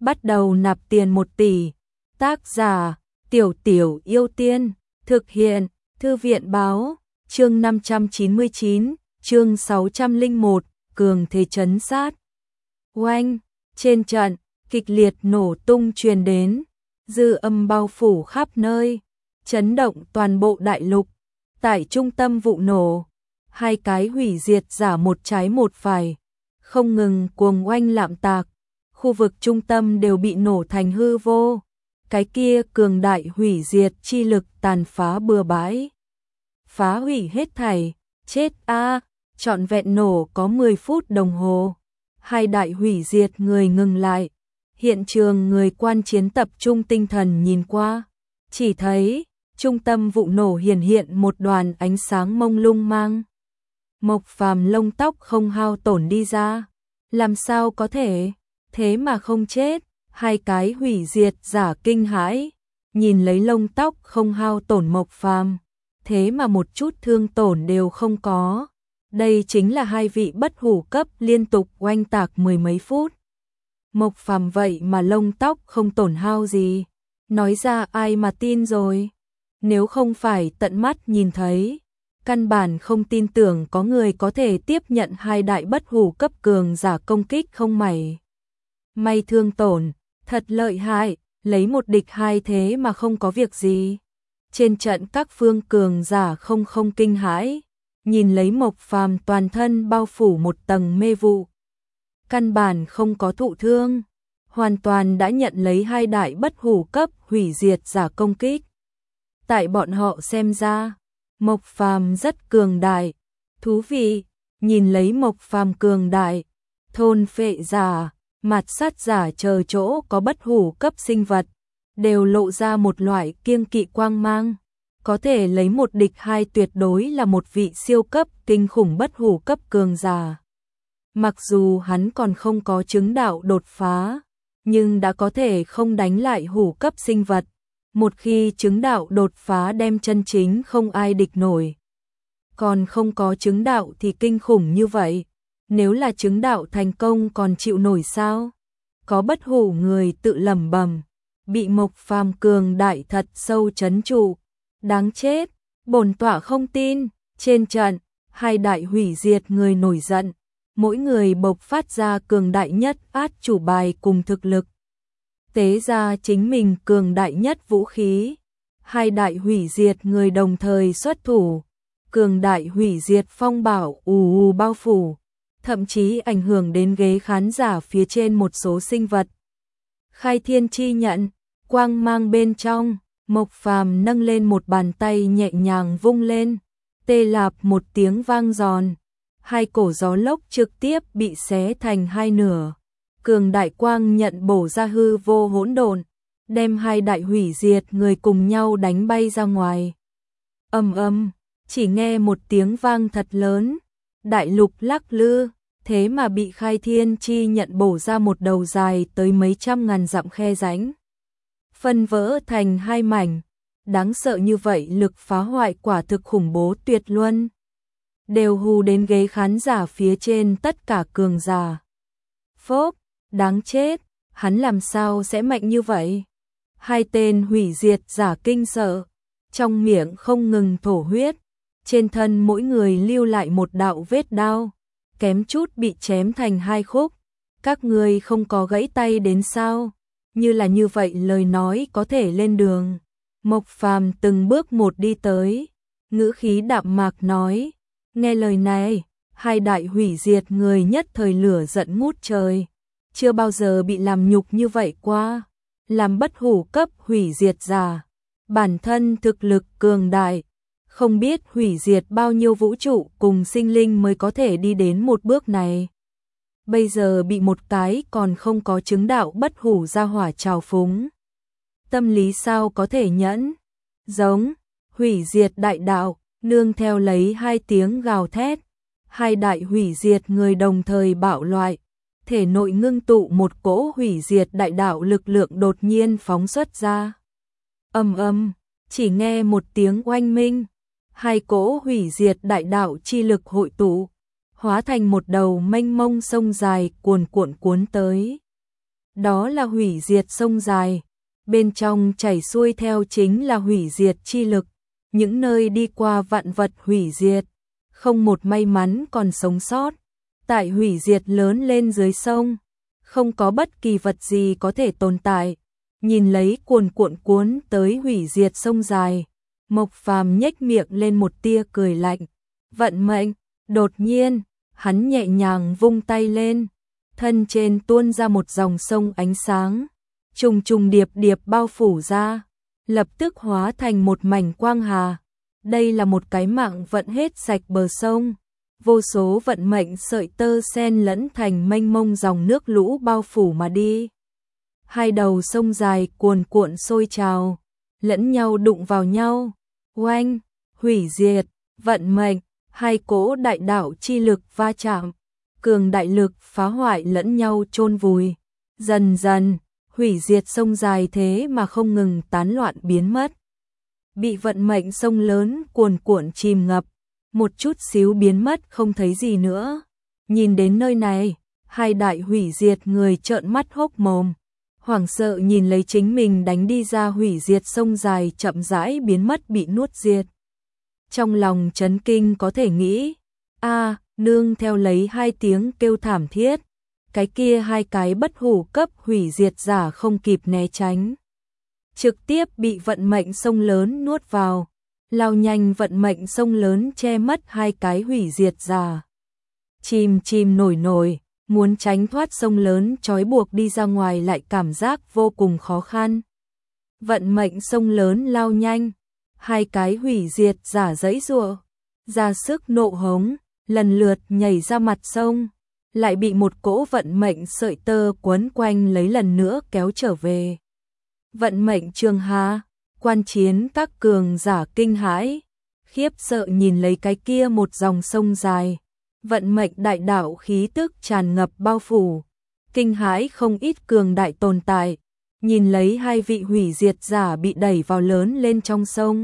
bắt đầu nạp tiền 1 tỷ. Tác giả, Tiểu Tiểu Yêu Tiên, thực hiện, Thư viện báo, chương 599, chương 601, cường thế trấn sát. Oanh, trên trận, kịch liệt nổ tung truyền đến, dư âm bao phủ khắp nơi, chấn động toàn bộ đại lục. Tại trung tâm vụ nổ, hai cái hủy diệt giả một trái một phải, không ngừng cuồng oanh lạm tạc, khu vực trung tâm đều bị nổ thành hư vô. Cái kia cường đại hủy diệt chi lực tàn phá bừa bãi, phá hủy hết thảy, chết a, trọn vẹn nổ có 10 phút đồng hồ. Hai đại hủy diệt người ngừng lại, hiện trường người quan chiến tập trung tinh thần nhìn qua, chỉ thấy trung tâm vụ nổ hiện một đoàn ánh sáng mông lung mang. Mộc Phàm lông tóc không hao tổn đi ra, làm sao có thể, thế mà không chết. Hai cái hủy diệt giả kinh hãi, nhìn lấy lông tóc không hao tổn Mộc Phàm, thế mà một chút thương tổn đều không có. Đây chính là hai vị bất hủ cấp liên tục oanh tạc 10 mấy phút. Mộc Phàm vậy mà lông tóc không tổn hao gì, nói ra ai mà tin rồi. Nếu không phải tận mắt nhìn thấy, căn bản không tin tưởng có người có thể tiếp nhận hai đại bất hủ cấp cường giả công kích không mảy may thương tổn, thật lợi hại, lấy một địch hai thế mà không có việc gì. Trên trận các phương cường giả không kinh hãi, nhìn lấy Mộc Phàm toàn thân bao phủ một tầng mê vụ, căn bản không có thụ thương, hoàn toàn đã nhận lấy hai đại bất hủ cấp hủy diệt giả công kích. Tại bọn họ xem ra, Mộc Phàm rất cường đại, thú vị, nhìn lấy Mộc Phàm cường đại, thôn phệ giả, mạt sát giả chờ chỗ có bất hủ cấp sinh vật, đều lộ ra một loại kiêng kỵ quang mang, có thể lấy một địch hai tuyệt đối là một vị siêu cấp kinh khủng bất hủ cấp cường giả. Mặc dù hắn còn không có chứng đạo đột phá, nhưng đã có thể không đánh lại hủ cấp sinh vật. Một khi chứng đạo đột phá đem chân chính không ai địch nổi. Còn không có chứng đạo thì kinh khủng như vậy, nếu là chứng đạo thành công còn chịu nổi sao? Có bất hủ người tự lẩm bẩm, bị Mộc Phàm cường đại thật sâu trấn trụ, đáng chết, bổn tọa không tin. Trên trận, hai đại hủy diệt người nổi giận, mỗi người bộc phát ra cường đại nhất át chủ bài cùng thực lực, tế ra chính mình cường đại nhất vũ khí. Hai đại hủy diệt người đồng thời xuất thủ, cường đại hủy diệt phong bảo ù bao phủ, thậm chí ảnh hưởng đến ghế khán giả phía trên một số sinh vật. Khai thiên chi nhận, quang mang bên trong, Mộc Phàm nâng lên một bàn tay nhẹ nhàng vung lên, tê lạp một tiếng vang giòn, hai cổ gió lốc trực tiếp bị xé thành hai nửa. Cường đại quang nhận bổ ra hư vô hỗn độn, đem hai đại hủy diệt người cùng nhau đánh bay ra ngoài. Ầm, chỉ nghe một tiếng vang thật lớn, đại lục lắc lư, thế mà bị khai thiên chi nhận bổ ra một đầu dài tới mấy trăm ngàn dặm khe rãnh, phân vỡ thành hai mảnh. Đáng sợ như vậy lực phá hoại quả thực khủng bố tuyệt luân, đều hù đến ghế khán giả phía trên tất cả cường giả. Phốp, đáng chết, hắn làm sao sẽ mạnh như vậy? Hai tên hủy diệt giả kinh sợ, trong miệng không ngừng thổ huyết, trên thân mỗi người lưu lại một đạo vết đao, kém chút bị chém thành hai khúc. Các ngươi không có gãy tay đến sao? Như là như vậy lời nói có thể lên đường. Mộc Phàm từng bước một đi tới, ngữ khí đạm mạc nói, nghe lời này, hai đại hủy diệt người nhất thời lửa giận ngút trời. Chưa bao giờ bị làm nhục như vậy qua, làm bất hủ cấp hủy diệt giả, bản thân thực lực cường đại, không biết hủy diệt bao nhiêu vũ trụ cùng sinh linh mới có thể đi đến một bước này. Bây giờ bị một cái còn không có chứng đạo bất hủ ra hỏa trào phúng, tâm lý sao có thể nhẫn? Giống, hủy diệt đại đạo, nương theo lấy hai tiếng gào thét, hai đại hủy diệt người đồng thời bạo loại, thể nội ngưng tụ một cỗ hủy diệt đại đạo lực lượng đột nhiên phóng xuất ra. Ầm, chỉ nghe một tiếng oanh minh, hai cỗ hủy diệt đại đạo chi lực hội tụ, hóa thành một đầu mênh mông sông dài cuồn cuộn cuốn tới. đó là hủy diệt sông dài. Bên trong chảy xuôi theo chính là hủy diệt chi lực, những nơi đi qua vạn vật hủy diệt, không một may mắn còn sống sót. Tại hủy diệt lớn lên dưới sông, không có bất kỳ vật gì có thể tồn tại. Nhìn lấy cuồn cuộn cuốn tới hủy diệt sông dài, Mộc Phàm nhếch miệng lên một tia cười lạnh. Vận mệnh, đột nhiên, hắn nhẹ nhàng vung tay lên, thân trên tuôn ra một dòng sông ánh sáng, trùng trùng điệp điệp bao phủ ra, lập tức hóa thành một mảnh quang hà. Đây là một cái mạng vận hết sạch bờ sông, vô số vận mệnh sợi tơ xen lẫn thành mênh mông dòng nước lũ bao phủ mà đi. Hai đầu sông dài cuồn cuộn sôi trào, lẫn nhau đụng vào nhau, oanh, hủy diệt, vận mệnh, hai cỗ đại đạo chi lực va chạm, cường đại lực phá hoại lẫn nhau chôn vùi. Dần dần, hủy diệt sông dài thế mà không ngừng tán loạn biến mất. Bị vận mệnh sông lớn cuồn cuộn chìm ngập, một chút xíu biến mất không thấy gì nữa. Nhìn đến nơi này, hai đại hủy diệt người trợn mắt hốc mồm, hoảng sợ nhìn lấy chính mình đánh đi ra hủy diệt sông dài chậm rãi biến mất bị nuốt diệt. Trong lòng chấn kinh có thể nghĩ, nương theo lấy hai tiếng kêu thảm thiết, cái kia hai cái bất hủ cấp hủy diệt giả không kịp né tránh, trực tiếp bị vận mệnh sông lớn nuốt vào, lao nhanh vận mệnh sông lớn che mất hai cái hủy diệt giả. Chìm chìm nổi nổi, muốn tránh thoát sông lớn trói buộc đi ra ngoài lại cảm giác vô cùng khó khăn. Vận mệnh sông lớn lao nhanh, hai cái hủy diệt giả giãy giụa, ra sức nộ hống, lần lượt nhảy ra mặt sông, lại bị một cỗ vận mệnh sợi tơ quấn quanh lấy lần nữa kéo trở về. Vận mệnh trường hà, quan chiến các cường giả kinh hãi, khiếp sợ nhìn lấy cái kia một dòng sông dài, vận mệnh đại đạo khí tức tràn ngập bao phủ, kinh hãi không ít cường đại tồn tại, nhìn lấy hai vị hủy diệt giả bị đẩy vào lớn lên trong sông.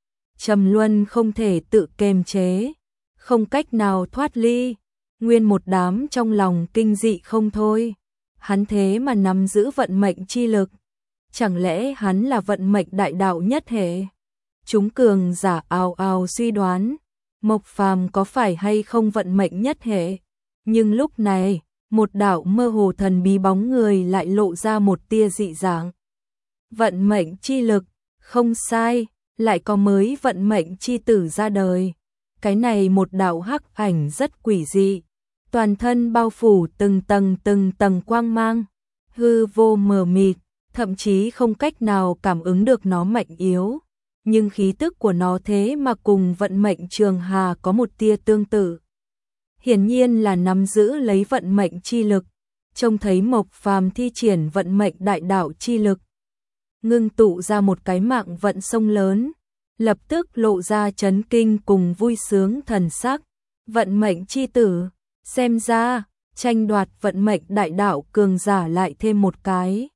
Trầm Luân không thể tự kiềm chế, không cách nào thoát ly, nguyên một đám trong lòng kinh dị không thôi. Hắn thế mà nắm giữ vận mệnh chi lực, chẳng lẽ hắn là vận mệnh đại đạo nhất hệ? Chúng cường giả ào ào suy đoán, Mộc Phàm có phải hay không vận mệnh nhất hệ? Nhưng lúc này, một đạo mơ hồ thần bí bóng người lại lộ ra một tia dị dạng. Vận mệnh chi lực, không sai, lại có mới vận mệnh chi tử ra đời. Cái này một đạo hắc ảnh rất quỷ dị, toàn thân bao phủ từng tầng quang mang, hư vô mờ mịt, thậm chí không cách nào cảm ứng được nó mạnh yếu, nhưng khí tức của nó thế mà cùng vận mệnh trường hà có một tia tương tự. Hiển nhiên là nắm giữ lấy vận mệnh chi lực, trông thấy Mộc Phàm thi triển vận mệnh đại đạo chi lực, ngưng tụ ra một cái mạng vận sông lớn, lập tức lộ ra chấn kinh cùng vui sướng thần sắc. Vận mệnh chi tử, xem ra, tranh đoạt vận mệnh đại đạo cường giả lại thêm một cái.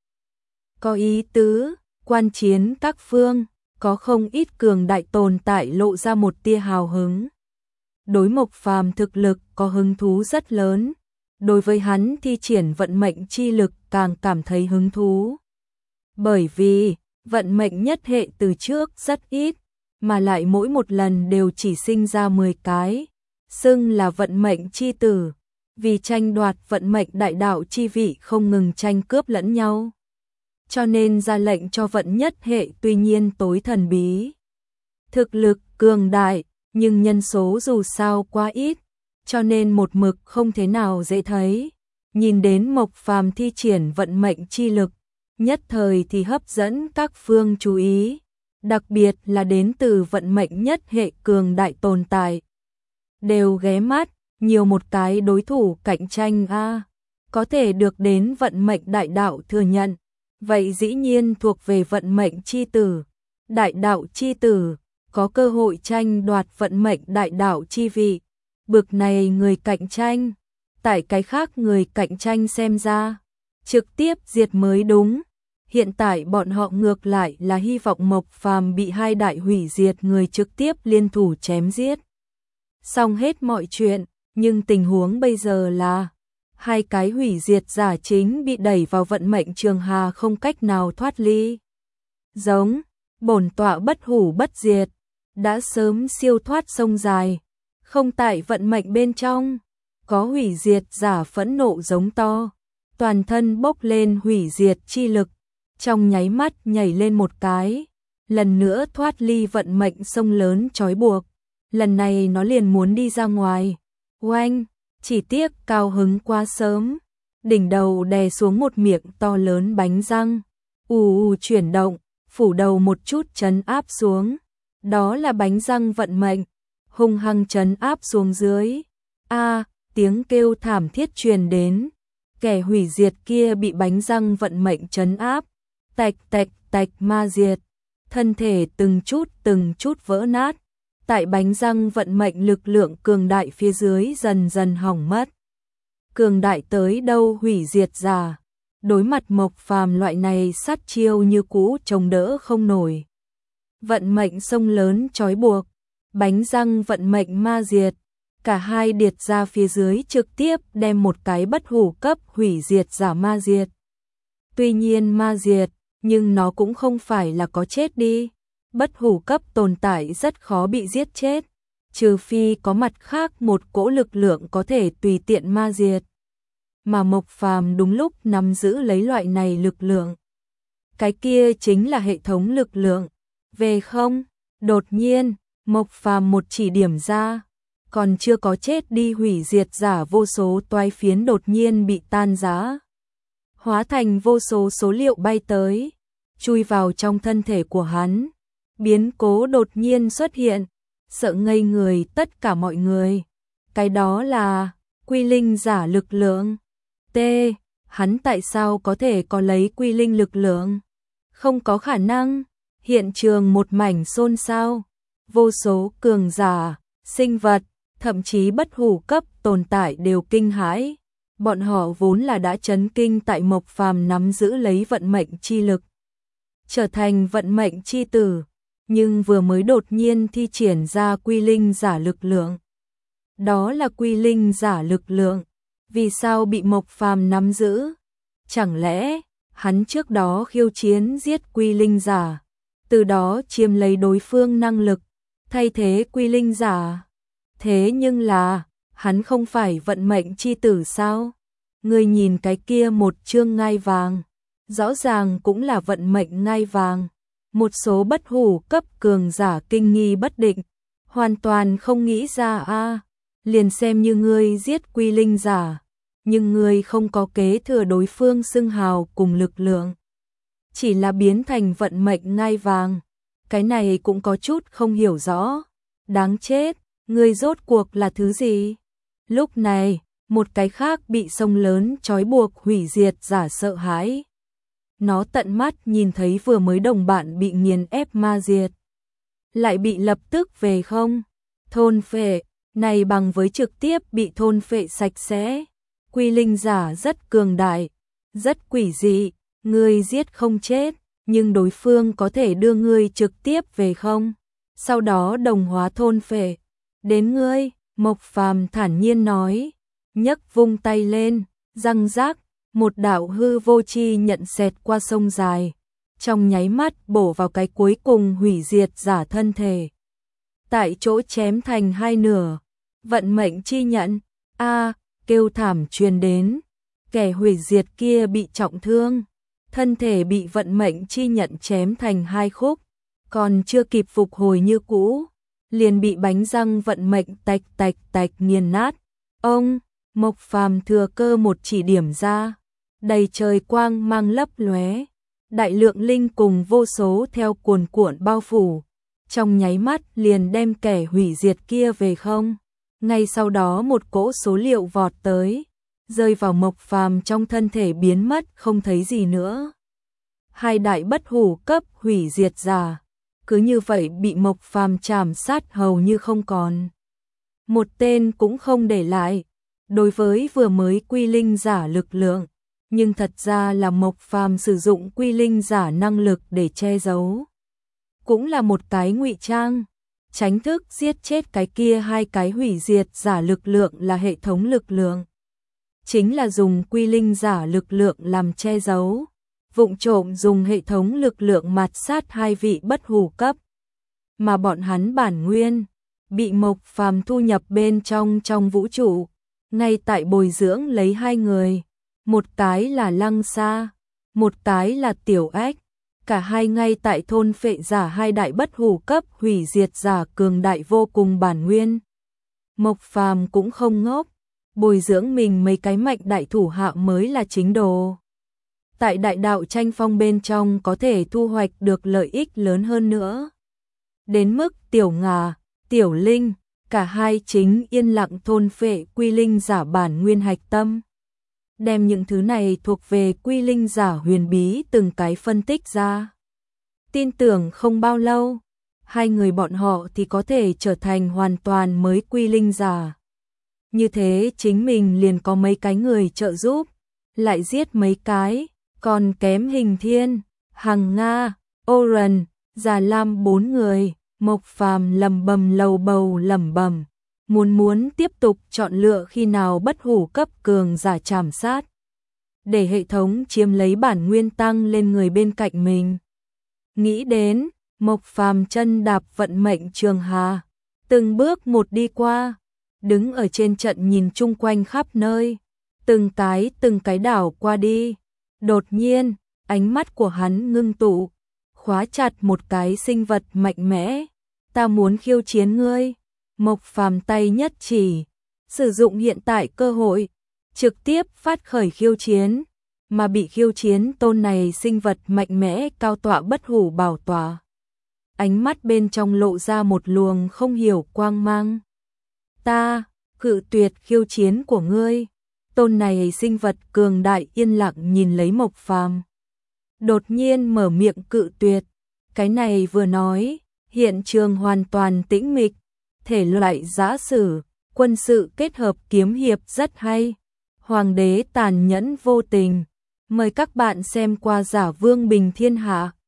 Có ý tứ, quan chiến các phương, có không ít cường đại tồn tại lộ ra một tia hào hứng. Đối Mộc Phàm thực lực có hứng thú rất lớn, đối với hắn thi triển vận mệnh chi lực càng cảm thấy hứng thú. Bởi vì, vận mệnh nhất hệ từ trước rất ít, mà lại mỗi một lần đều chỉ sinh ra 10 cái, xưng là vận mệnh chi tử, vì tranh đoạt vận mệnh đại đạo chi vị không ngừng tranh cướp lẫn nhau. Cho nên ra lệnh cho vận nhất hệ tuy nhiên tối thần bí. Thực lực cường đại, nhưng nhân số dù sao quá ít, cho nên một mực không thế nào dễ thấy. Nhìn đến Mộc Phàm thi triển vận mệnh chi lực, nhất thời thì hấp dẫn các phương chú ý, đặc biệt là đến từ vận mệnh nhất hệ cường đại tồn tại. Đều ghé mắt, nhiều một cái đối thủ cạnh tranh có thể được đến vận mệnh đại đạo thừa nhận, vậy dĩ nhiên thuộc về vận mệnh chi tử. Đại đạo chi tử, có cơ hội tranh đoạt vận mệnh đại đạo chi vị. Bực này người cạnh tranh, tại cái khác người cạnh tranh xem ra, trực tiếp diệt mới đúng. Hiện tại bọn họ ngược lại là hy vọng Mộc Phàm bị hai đại hủy diệt người trực tiếp liên thủ chém giết. Xong hết mọi chuyện, nhưng tình huống bây giờ là Hai cái hủy diệt giả chính bị đẩy vào vận mệnh trường hà không cách nào thoát ly. Giống, bổn tọa bất hủ bất diệt, đã sớm siêu thoát sông dài, không tại vận mệnh bên trong. Có hủy diệt giả phẫn nộ giống to, toàn thân bốc lên hủy diệt chi lực, trong nháy mắt nhảy lên một cái, lần nữa thoát ly vận mệnh sông lớn trói buộc. Lần này nó liền muốn đi ra ngoài. Oanh, chỉ tiếc cao hứng quá sớm, đỉnh đầu đè xuống một miệng to lớn bánh răng, chuyển động, phủ đầu một chút trấn áp xuống. Đó là bánh răng vận mệnh, hung hăng trấn áp xuống dưới. Tiếng kêu thảm thiết truyền đến, kẻ hủy diệt kia bị bánh răng vận mệnh trấn áp, tạch tạch tạch ma diệt, thân thể từng chút vỡ nát, tại bánh răng vận mệnh lực lượng cường đại phía dưới dần dần hỏng mất. Cường đại tới đâu hủy diệt giả, đối mặt Mộc Phàm loại này sát chiêu như cũ chống đỡ không nổi. Vận mệnh sông lớn trói buộc, bánh răng vận mệnh ma diệt, cả hai điệt ra phía dưới trực tiếp đem một cái bất hủ cấp hủy diệt giả ma diệt. Tuy nhiên ma diệt, nhưng nó cũng không phải là có chết đi. Bất hủ cấp tồn tại rất khó bị giết chết, trừ phi có mặt khác một cỗ lực lượng có thể tùy tiện ma diệt. Mà Mộc Phàm đúng lúc nắm giữ lấy loại này lực lượng. Cái kia chính là hệ thống lực lượng. Về không, đột nhiên, Mộc Phàm một chỉ điểm ra, còn chưa có chết đi hủy diệt giả vô số toái phiến đột nhiên bị tan rã, hóa thành vô số số liệu bay tới, chui vào trong thân thể của hắn. Biến cố đột nhiên xuất hiện, sợ ngây người tất cả mọi người. Cái đó là quy linh giả lực lượng. Hắn tại sao có thể có lấy quy linh lực lượng? Không có khả năng. Hiện trường một mảnh xôn xao, vô số cường giả, sinh vật, thậm chí bất hủ cấp tồn tại đều kinh hãi. Bọn họ vốn là đã chấn kinh tại Mộc Phàm nắm giữ lấy vận mệnh chi lực, trở thành vận mệnh chi tử, nhưng vừa mới đột nhiên thi triển ra quy linh giả lực lượng. Đó là quy linh giả lực lượng, vì sao bị Mộc Phàm nắm giữ? Chẳng lẽ hắn trước đó khiêu chiến giết quy linh giả, từ đó chiếm lấy đối phương năng lực, thay thế quy linh giả? Thế nhưng là, hắn không phải vận mệnh chi tử sao? Người nhìn cái kia một chương ngai vàng, rõ ràng cũng là vận mệnh ngai vàng. Một số bất hủ cấp cường giả kinh nghi bất định, hoàn toàn không nghĩ ra liền xem như ngươi giết quy linh giả, nhưng ngươi không có kế thừa đối phương xưng hào cùng lực lượng, chỉ là biến thành vận mệnh ngai vàng. Cái này cũng có chút không hiểu rõ. Đáng chết, ngươi rốt cuộc là thứ gì? Lúc này, một cái khác bị sông lớn trói buộc hủy diệt giả sợ hãi. Nó tận mắt nhìn thấy vừa mới đồng bạn bị nghiền ép ma diệt, lại bị lập tức về không, thôn phệ, này bằng với trực tiếp bị thôn phệ sạch sẽ. Quy linh giả rất cường đại, rất quỷ dị, ngươi giết không chết, nhưng đối phương có thể đưa ngươi trực tiếp về không, sau đó đồng hóa thôn phệ. Đến ngươi, Mộc Phàm thản nhiên nói, nhấc vung tay lên, răng rác, một đạo hư vô chi nhận xẹt qua sông dài, trong nháy mắt bổ vào cái cuối cùng hủy diệt giả thân thể. Tại chỗ chém thành hai nửa, vận mệnh chi nhận, kêu thảm truyền đến, kẻ hủy diệt kia bị trọng thương, thân thể bị vận mệnh chi nhận chém thành hai khúc, còn chưa kịp phục hồi như cũ, liền bị bánh răng vận mệnh tạch tạch tạch nghiền nát. Mộc Phàm thừa cơ một chỉ điểm ra, đầy trời quang mang lấp lóe, đại lượng linh cùng vô số theo cuồn cuộn bao phủ, trong nháy mắt liền đem kẻ hủy diệt kia về không. Ngay sau đó một cỗ số liệu vọt tới, rơi vào Mộc Phàm trong thân thể biến mất không thấy gì nữa. Hai đại bất hủ cấp hủy diệt giả, cứ như vậy bị Mộc Phàm chảm sát hầu như không còn. Một tên cũng không để lại. Đối với vừa mới quy linh giả lực lượng, nhưng thật ra là Mộc Phàm sử dụng quy linh giả năng lực để che giấu. Cũng là một cái ngụy trang, tránh thức giết chết cái kia hai cái hủy diệt giả lực lượng là hệ thống lực lượng. chính là dùng quy linh giả lực lượng làm che giấu, vụng trộm dùng hệ thống lực lượng mạt sát hai vị bất hủ cấp, mà bọn hắn bản nguyên bị Mộc Phàm thu nhập bên trong vũ trụ, ngay tại bồi dưỡng lấy hai người, một cái là Lăng Sa, một cái là Tiểu Ách, cả hai ngay tại thôn phệ giả hai đại bất hủ cấp hủy diệt giả cường đại vô cùng bản nguyên. Mộc Phàm cũng không ngốc, bồi dưỡng mình mấy cái mạnh đại thủ hạ mới là chính đồ. Tại đại đạo tranh phong bên trong có thể thu hoạch được lợi ích lớn hơn nữa. Đến mức Tiểu Ngà, Tiểu Linh, cả hai chính yên lặng thôn phệ quy linh giả bản nguyên hạch tâm. Đem những thứ này thuộc về quy linh giả huyền bí từng cái phân tích ra. Tin tưởng không bao lâu, hai người bọn họ thì có thể trở thành hoàn toàn mới quy linh giả. Như thế chính mình liền có mấy cái người trợ giúp, lại giết mấy cái, còn kém Hình Thiên, Hằng Nga, Oren, Già Lam 4 người. Mộc Phàm lẩm bẩm lầu bầu lẩm bẩm, muốn tiếp tục chọn lựa khi nào bất hủ cấp cường giả chảm sát, để hệ thống chiếm lấy bản nguyên tăng lên người bên cạnh mình. Nghĩ đến, Mộc Phàm chân đạp vận mệnh trường hà, từng bước một đi qua, đứng ở trên trận nhìn chung quanh khắp nơi, từng cái đảo qua đi. Đột nhiên, ánh mắt của hắn ngưng tụ, khóa chặt một cái sinh vật mạnh mẽ. Ta muốn khiêu chiến ngươi. Mộc Phàm tay nhất chỉ, sử dụng hiện tại cơ hội, trực tiếp phát khởi khiêu chiến, mà bị khiêu chiến tôn này sinh vật mạnh mẽ cao tọa bất hủ bảo tọa. Ánh mắt bên trong lộ ra một luồng không hiểu quang mang. Ta cự tuyệt khiêu chiến của ngươi. Tôn này sinh vật cường đại yên lặng nhìn lấy Mộc Phàm, đột nhiên mở miệng cự tuyệt. Cái này vừa nói, hiện trường hoàn toàn tĩnh mịch, thể loại giã sử, quân sự kết hợp kiếm hiệp rất hay. Hoàng đế tàn nhẫn vô tình. Mời các bạn xem qua Giả Vương Bình Thiên Hạ.